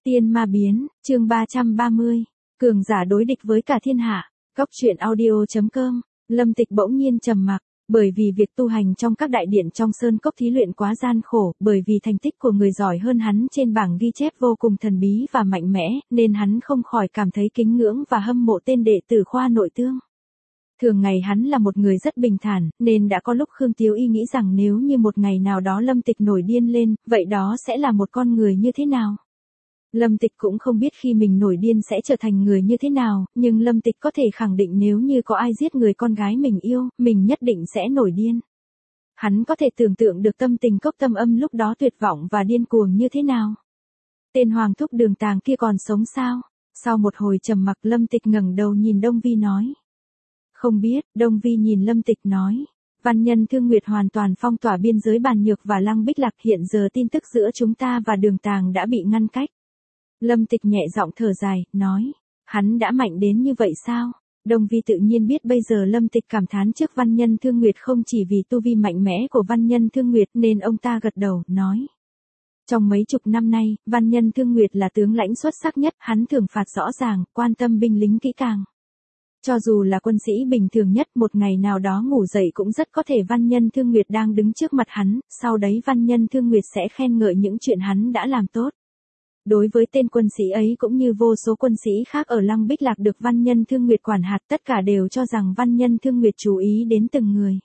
Tiên ma biến, chương 330. Cường giả đối địch với cả thiên hạ. Góc truyện audio.com. Lâm Tịch bỗng nhiên trầm mặc, bởi vì việc tu hành trong các đại điện trong sơn cốc thí luyện quá gian khổ, bởi vì thành tích của người giỏi hơn hắn trên bảng ghi chép vô cùng thần bí và mạnh mẽ, nên hắn không khỏi cảm thấy kính ngưỡng và hâm mộ tên đệ tử khoa nội tương. Thường ngày hắn là một người rất bình thản, nên đã có lúc Khương Tiếu Y nghĩ rằng nếu như một ngày nào đó Lâm Tịch nổi điên lên, vậy đó sẽ là một con người như thế nào? Lâm Tịch cũng không biết khi mình nổi điên sẽ trở thành người như thế nào, nhưng Lâm Tịch có thể khẳng định nếu như có ai giết người con gái mình yêu, mình nhất định sẽ nổi điên. Hắn có thể tưởng tượng được tâm tình Cốc Tâm Âm lúc đó tuyệt vọng và điên cuồng như thế nào. Tên Hoàng thúc Đường Tàng kia còn sống sao? Sau một hồi trầm mặc, Lâm Tịch ngẩng đầu nhìn Đông Vi nói. Không biết. Đông Vi nhìn Lâm Tịch nói. Văn Nhân Thương Nguyệt hoàn toàn phong tỏa biên giới Bàn Nhược và Lăng Bích Lạc, hiện giờ tin tức giữa chúng ta và Đường Tàng đã bị ngăn cách. Lâm Tịch nhẹ giọng thở dài, nói. Hắn đã mạnh đến như vậy sao? Đông Vi tự nhiên biết bây giờ Lâm Tịch cảm thán trước Văn Nhân Thương Nguyệt không chỉ vì tu vi mạnh mẽ của Văn Nhân Thương Nguyệt, nên ông ta gật đầu, nói. Trong mấy chục năm nay, Văn Nhân Thương Nguyệt là tướng lãnh xuất sắc nhất, hắn thưởng phạt rõ ràng, quan tâm binh lính kỹ càng. Cho dù là quân sĩ bình thường nhất, một ngày nào đó ngủ dậy cũng rất có thể Văn Nhân Thương Nguyệt đang đứng trước mặt hắn, sau đấy Văn Nhân Thương Nguyệt sẽ khen ngợi những chuyện hắn đã làm tốt. Đối với tên quân sĩ ấy cũng như vô số quân sĩ khác ở Lăng Bích Lạc được Văn Nhân Thương Nguyệt quản hạt, tất cả đều cho rằng Văn Nhân Thương Nguyệt chú ý đến từng người.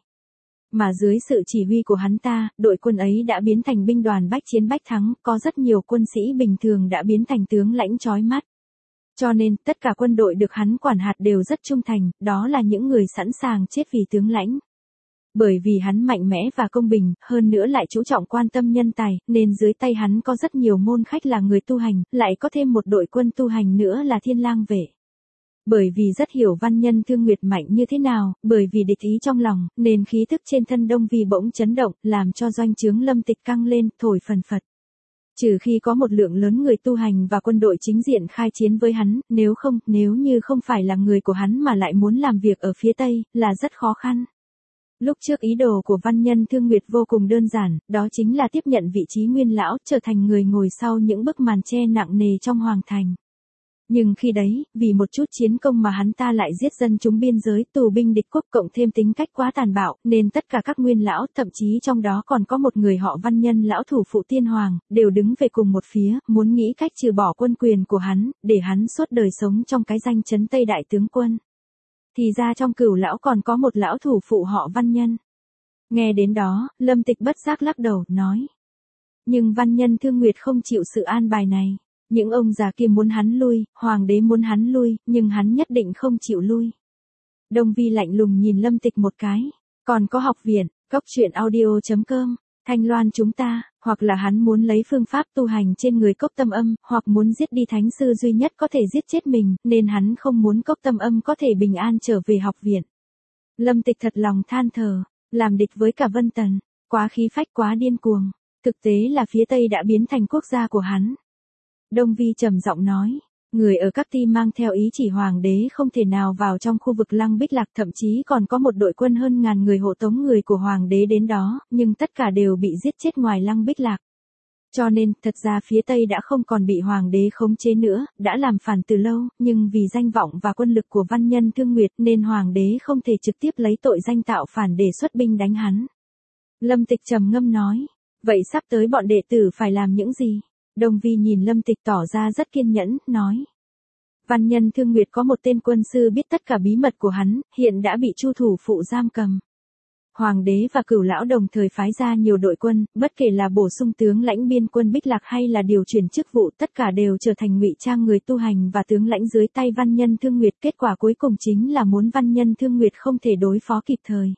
Mà dưới sự chỉ huy của hắn ta, đội quân ấy đã biến thành binh đoàn bách chiến bách thắng, có rất nhiều quân sĩ bình thường đã biến thành tướng lãnh chói mắt. Cho nên, tất cả quân đội được hắn quản hạt đều rất trung thành, đó là những người sẵn sàng chết vì tướng lãnh. Bởi vì hắn mạnh mẽ và công bình, hơn nữa lại chú trọng quan tâm nhân tài, nên dưới tay hắn có rất nhiều môn khách là người tu hành, lại có thêm một đội quân tu hành nữa là Thiên Lang vệ. Bởi vì rất hiểu Văn Nhân Thương Nguyệt mạnh như thế nào, bởi vì địch ý trong lòng, nên khí thức trên thân Đông Vi bỗng chấn động, làm cho doanh trướng Lâm Tịch căng lên, thổi phần phật. Trừ khi có một lượng lớn người tu hành và quân đội chính diện khai chiến với hắn, nếu như không phải là người của hắn mà lại muốn làm việc ở phía Tây, là rất khó khăn. Lúc trước ý đồ của Văn Nhân Thương Nguyệt vô cùng đơn giản, đó chính là tiếp nhận vị trí nguyên lão, trở thành người ngồi sau những bức màn che nặng nề trong hoàng thành. Nhưng khi đấy, vì một chút chiến công mà hắn ta lại giết dân chúng biên giới, tù binh địch quốc, cộng thêm tính cách quá tàn bạo, nên tất cả các nguyên lão, thậm chí trong đó còn có một người họ Văn Nhân lão thủ phụ Tiên Hoàng, đều đứng về cùng một phía, muốn nghĩ cách trừ bỏ quân quyền của hắn, để hắn suốt đời sống trong cái danh chấn Tây Đại tướng quân. Thì ra trong Cửu lão còn có một lão thủ phụ họ Văn Nhân. Nghe đến đó, Lâm Tịch bất giác lắc đầu, nói. Nhưng Văn Nhân Thương Nguyệt không chịu sự an bài này. Những ông già kia muốn hắn lui, hoàng đế muốn hắn lui, nhưng hắn nhất định không chịu lui. Đông Vi lạnh lùng nhìn Lâm Tịch một cái. Còn có học viện, góc truyện audio.com, Thanh Loan chúng ta, hoặc là hắn muốn lấy phương pháp tu hành trên người Cốc Tâm Âm, hoặc muốn giết đi thánh sư duy nhất có thể giết chết mình, nên hắn không muốn Cốc Tâm Âm có thể bình an trở về học viện. Lâm Tịch thật lòng than thở, làm địch với cả Vân Tần, quá khí phách quá điên cuồng, thực tế là phía Tây đã biến thành quốc gia của hắn. Đông Vi trầm giọng nói, người ở các ti mang theo ý chỉ hoàng đế không thể nào vào trong khu vực Lăng Bích Lạc, thậm chí còn có một đội quân hơn 1000 người hộ tống người của hoàng đế đến đó, nhưng tất cả đều bị giết chết ngoài Lăng Bích Lạc. Cho nên, thật ra phía Tây đã không còn bị hoàng đế khống chế nữa, đã làm phản từ lâu, nhưng vì danh vọng và quân lực của Văn Nhân Thương Nguyệt nên hoàng đế không thể trực tiếp lấy tội danh tạo phản để xuất binh đánh hắn. Lâm Tịch trầm ngâm nói, vậy sắp tới bọn đệ tử phải làm những gì? Đông Vi nhìn Lâm Tịch tỏ ra rất kiên nhẫn, nói. Văn Nhân Thương Nguyệt có một tên quân sư biết tất cả bí mật của hắn, hiện đã bị Chu thủ phụ giam cầm. Hoàng đế và Cửu lão đồng thời phái ra nhiều đội quân, bất kể là bổ sung tướng lãnh biên quân Bích Lạc hay là điều chuyển chức vụ, tất cả đều trở thành ngụy trang người tu hành và tướng lãnh dưới tay Văn Nhân Thương Nguyệt. Kết quả cuối cùng chính là muốn Văn Nhân Thương Nguyệt không thể đối phó kịp thời.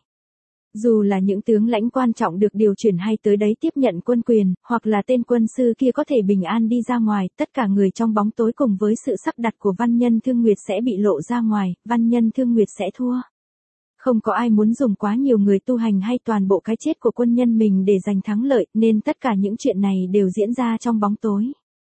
Dù là những tướng lãnh quan trọng được điều chuyển hay tới đấy tiếp nhận quân quyền, hoặc là tên quân sư kia có thể bình an đi ra ngoài, tất cả người trong bóng tối cùng với sự sắp đặt của Văn Nhân Thương Nguyệt sẽ bị lộ ra ngoài, Văn Nhân Thương Nguyệt sẽ thua. Không có ai muốn dùng quá nhiều người tu hành hay toàn bộ cái chết của quân nhân mình để giành thắng lợi, nên tất cả những chuyện này đều diễn ra trong bóng tối.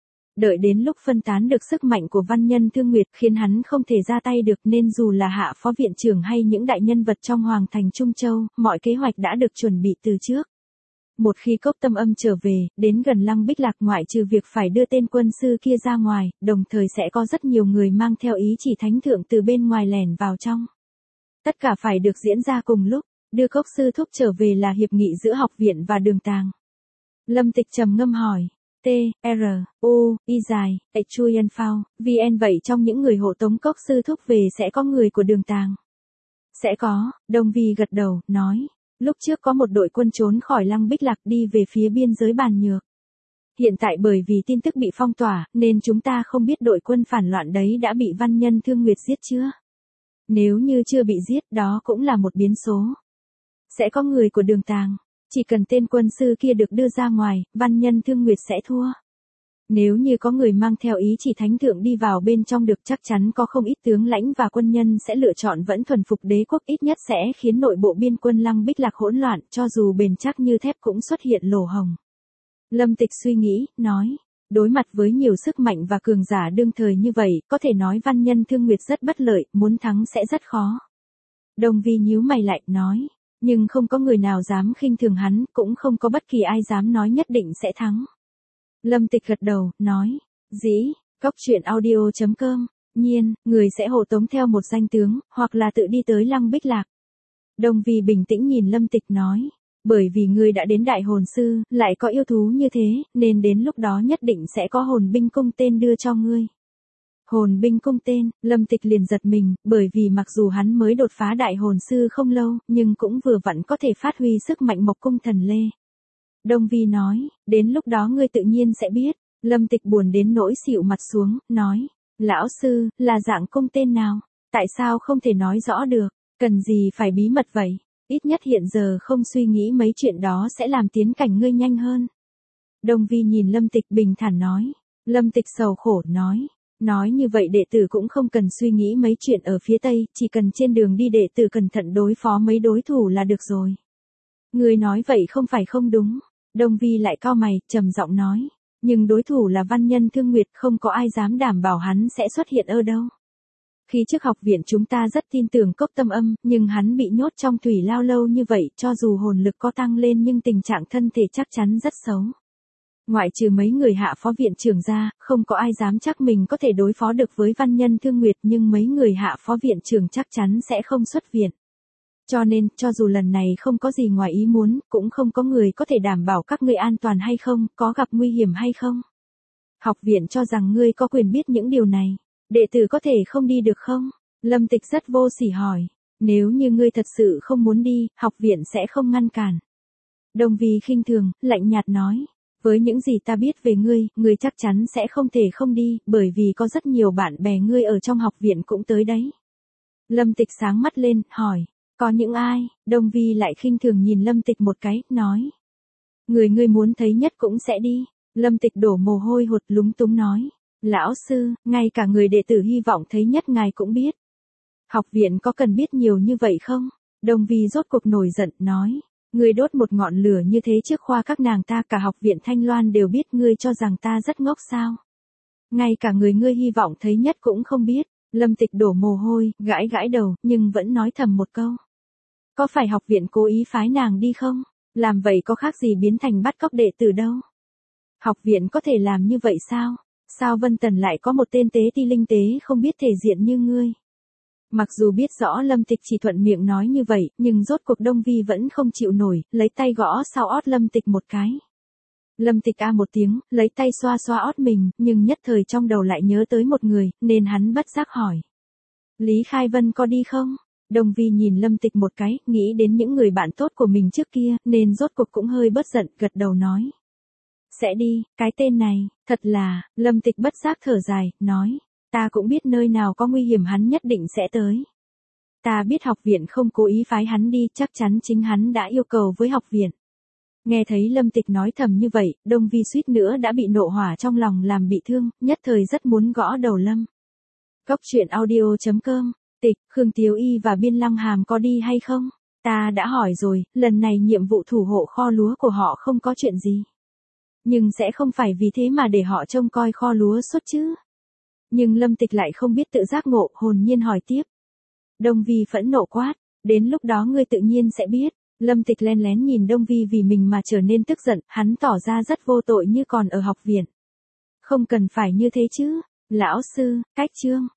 Đợi đến lúc phân tán được sức mạnh của Văn Nhân Thương Nguyệt khiến hắn không thể ra tay được, nên dù là hạ phó viện trưởng hay những đại nhân vật trong Hoàng thành Trung Châu, mọi kế hoạch đã được chuẩn bị từ trước. Một khi Cốc Tâm Âm trở về, đến gần Lăng Bích Lạc ngoại trừ việc phải đưa tên quân sư kia ra ngoài, đồng thời sẽ có rất nhiều người mang theo ý chỉ thánh thượng từ bên ngoài lẻn vào trong. Tất cả phải được diễn ra cùng lúc, đưa Cốc sư thúc trở về là hiệp nghị giữa học viện và Đường Tàng. Lâm Tịch trầm ngâm hỏi, T, R, U, Y dài, Chu Yên Phao, VN vậy trong những người hộ tống Cốc sư thúc về sẽ có người của Đường Tàng? Sẽ có, Đông Vi gật đầu, nói. Lúc trước có một đội quân trốn khỏi Lăng Bích Lạc đi về phía biên giới Bàn Nhược. Hiện tại bởi vì tin tức bị phong tỏa, nên chúng ta không biết đội quân phản loạn đấy đã bị Văn Nhân Thương Nguyệt giết chưa. Nếu như chưa bị giết đó cũng là một biến số. Sẽ có người của Đường Tàng. Chỉ cần tên quân sư kia được đưa ra ngoài, Văn Nhân Thương Nguyệt sẽ thua. Nếu như có người mang theo ý chỉ thánh thượng đi vào bên trong được chắc chắn có không ít tướng lãnh và quân nhân sẽ lựa chọn vẫn thuần phục đế quốc, ít nhất sẽ khiến nội bộ biên quân Lăng Bích Lạc hỗn loạn, cho dù bền chắc như thép cũng xuất hiện lỗ hổng. Lâm Tịch suy nghĩ, nói, đối mặt với nhiều sức mạnh và cường giả đương thời như vậy, có thể nói Văn Nhân Thương Nguyệt rất bất lợi, muốn thắng sẽ rất khó. Đồng Vi nhíu mày lại, nói, nhưng không có người nào dám khinh thường hắn, cũng không có bất kỳ ai dám nói nhất định sẽ thắng. Lâm Tịch gật đầu, nói, dĩ, coctruyện.audio.com, nhiên, người sẽ hộ tống theo một danh tướng, hoặc là tự đi tới Lăng Bích Lạc. Đồng Vi bình tĩnh nhìn Lâm Tịch nói, bởi vì ngươi đã đến đại hồn sư, lại có yêu thú như thế, nên đến lúc đó nhất định sẽ có hồn binh cung tên đưa cho ngươi. Hồn binh cung tên, Lâm Tịch liền giật mình, bởi vì mặc dù hắn mới đột phá đại hồn sư không lâu, nhưng cũng vừa vặn có thể phát huy sức mạnh Mộc Cung Thần Lê. Đông Vi nói, đến lúc đó ngươi tự nhiên sẽ biết. Lâm Tịch buồn đến nỗi xịu mặt xuống, nói, lão sư, là dạng cung tên nào? Tại sao không thể nói rõ được? Cần gì phải bí mật vậy? Ít nhất hiện giờ không suy nghĩ mấy chuyện đó sẽ làm tiến cảnh ngươi nhanh hơn. Đông Vi nhìn Lâm Tịch bình thản nói. Lâm Tịch sầu khổ nói như vậy đệ tử cũng không cần suy nghĩ mấy chuyện ở phía Tây, chỉ cần trên đường đi đệ tử cẩn thận đối phó mấy đối thủ là được rồi. Ngươi nói vậy không phải không đúng. Đông Vi lại cau mày, trầm giọng nói, nhưng đối thủ là Văn Nhân Thương Nguyệt, không có ai dám đảm bảo hắn sẽ xuất hiện ở đâu. Khi trước học viện chúng ta rất tin tưởng Cốc Tâm Âm, nhưng hắn bị nhốt trong thủy lao lâu như vậy, cho dù hồn lực có tăng lên nhưng tình trạng thân thể chắc chắn rất xấu. Ngoại trừ mấy người hạ phó viện trưởng ra, không có ai dám chắc mình có thể đối phó được với Văn Nhân Thương Nguyệt, nhưng mấy người hạ phó viện trưởng chắc chắn sẽ không xuất viện. Cho nên, cho dù lần này không có gì ngoài ý muốn, cũng không có người có thể đảm bảo các ngươi an toàn hay không, có gặp nguy hiểm hay không. Học viện cho rằng ngươi có quyền biết những điều này. Đệ tử có thể không đi được không? Lâm Tịch rất vô sỉ hỏi. Nếu như ngươi thật sự không muốn đi, học viện sẽ không ngăn cản. Đồng Vi khinh thường, lạnh nhạt nói. Với những gì ta biết về ngươi chắc chắn sẽ không thể không đi, bởi vì có rất nhiều bạn bè ngươi ở trong học viện cũng tới đấy. Lâm Tịch sáng mắt lên, hỏi. Có những ai? Đông Vi lại khinh thường nhìn Lâm Tịch một cái, nói. Ngươi muốn thấy nhất cũng sẽ đi. Lâm Tịch đổ mồ hôi hột lúng túng nói. Lão sư, ngay cả người đệ tử hy vọng thấy nhất ngài cũng biết. Học viện có cần biết nhiều như vậy không? Đông Vi rốt cuộc nổi giận, nói. Ngươi đốt một ngọn lửa như thế trước khoa các nàng ta, cả học viện Thanh Loan đều biết, ngươi cho rằng ta rất ngốc sao? Ngay cả người ngươi hy vọng thấy nhất cũng không biết. Lâm Tịch đổ mồ hôi, gãi gãi đầu, nhưng vẫn nói thầm một câu. Có phải học viện cố ý phái nàng đi không? Làm vậy có khác gì biến thành bắt cóc đệ tử đâu? Học viện có thể làm như vậy sao? Sao Vân Tần lại có một tên tế ti linh tế không biết thể diện như ngươi? Mặc dù biết rõ Lâm Tịch chỉ thuận miệng nói như vậy, nhưng rốt cuộc Đông Vi vẫn không chịu nổi, lấy tay gõ sau ót Lâm Tịch một cái. Lâm Tịch a một tiếng, lấy tay xoa xoa ót mình, nhưng nhất thời trong đầu lại nhớ tới một người, nên hắn bất giác hỏi. Lý Khai Vân có đi không? Đông Vi nhìn Lâm Tịch một cái, nghĩ đến những người bạn tốt của mình trước kia, nên rốt cuộc cũng hơi bớt giận, gật đầu nói. Sẽ đi, cái tên này, thật là, Lâm Tịch bất giác thở dài, nói. Ta cũng biết nơi nào có nguy hiểm hắn nhất định sẽ tới. Ta biết học viện không cố ý phái hắn đi, chắc chắn chính hắn đã yêu cầu với học viện. Nghe thấy Lâm Tịch nói thầm như vậy, Đông Vi suýt nữa đã bị nộ hỏa trong lòng làm bị thương, nhất thời rất muốn gõ đầu Lâm. Coctruyện.audio.com, Tịch, Khương Tiếu Y và Biên Lăng Hàm có đi hay không? Ta đã hỏi rồi, lần này nhiệm vụ thủ hộ kho lúa của họ không có chuyện gì. Nhưng sẽ không phải vì thế mà để họ trông coi kho lúa suốt chứ. Nhưng Lâm Tịch lại không biết tự giác ngộ, hồn nhiên hỏi tiếp. Đông Vi phẫn nộ quát, đến lúc đó ngươi tự nhiên sẽ biết. Lâm Tịch len lén nhìn Đông Vi vì mình mà trở nên tức giận, hắn tỏ ra rất vô tội như còn ở học viện. Không cần phải như thế chứ, lão sư, cách chương.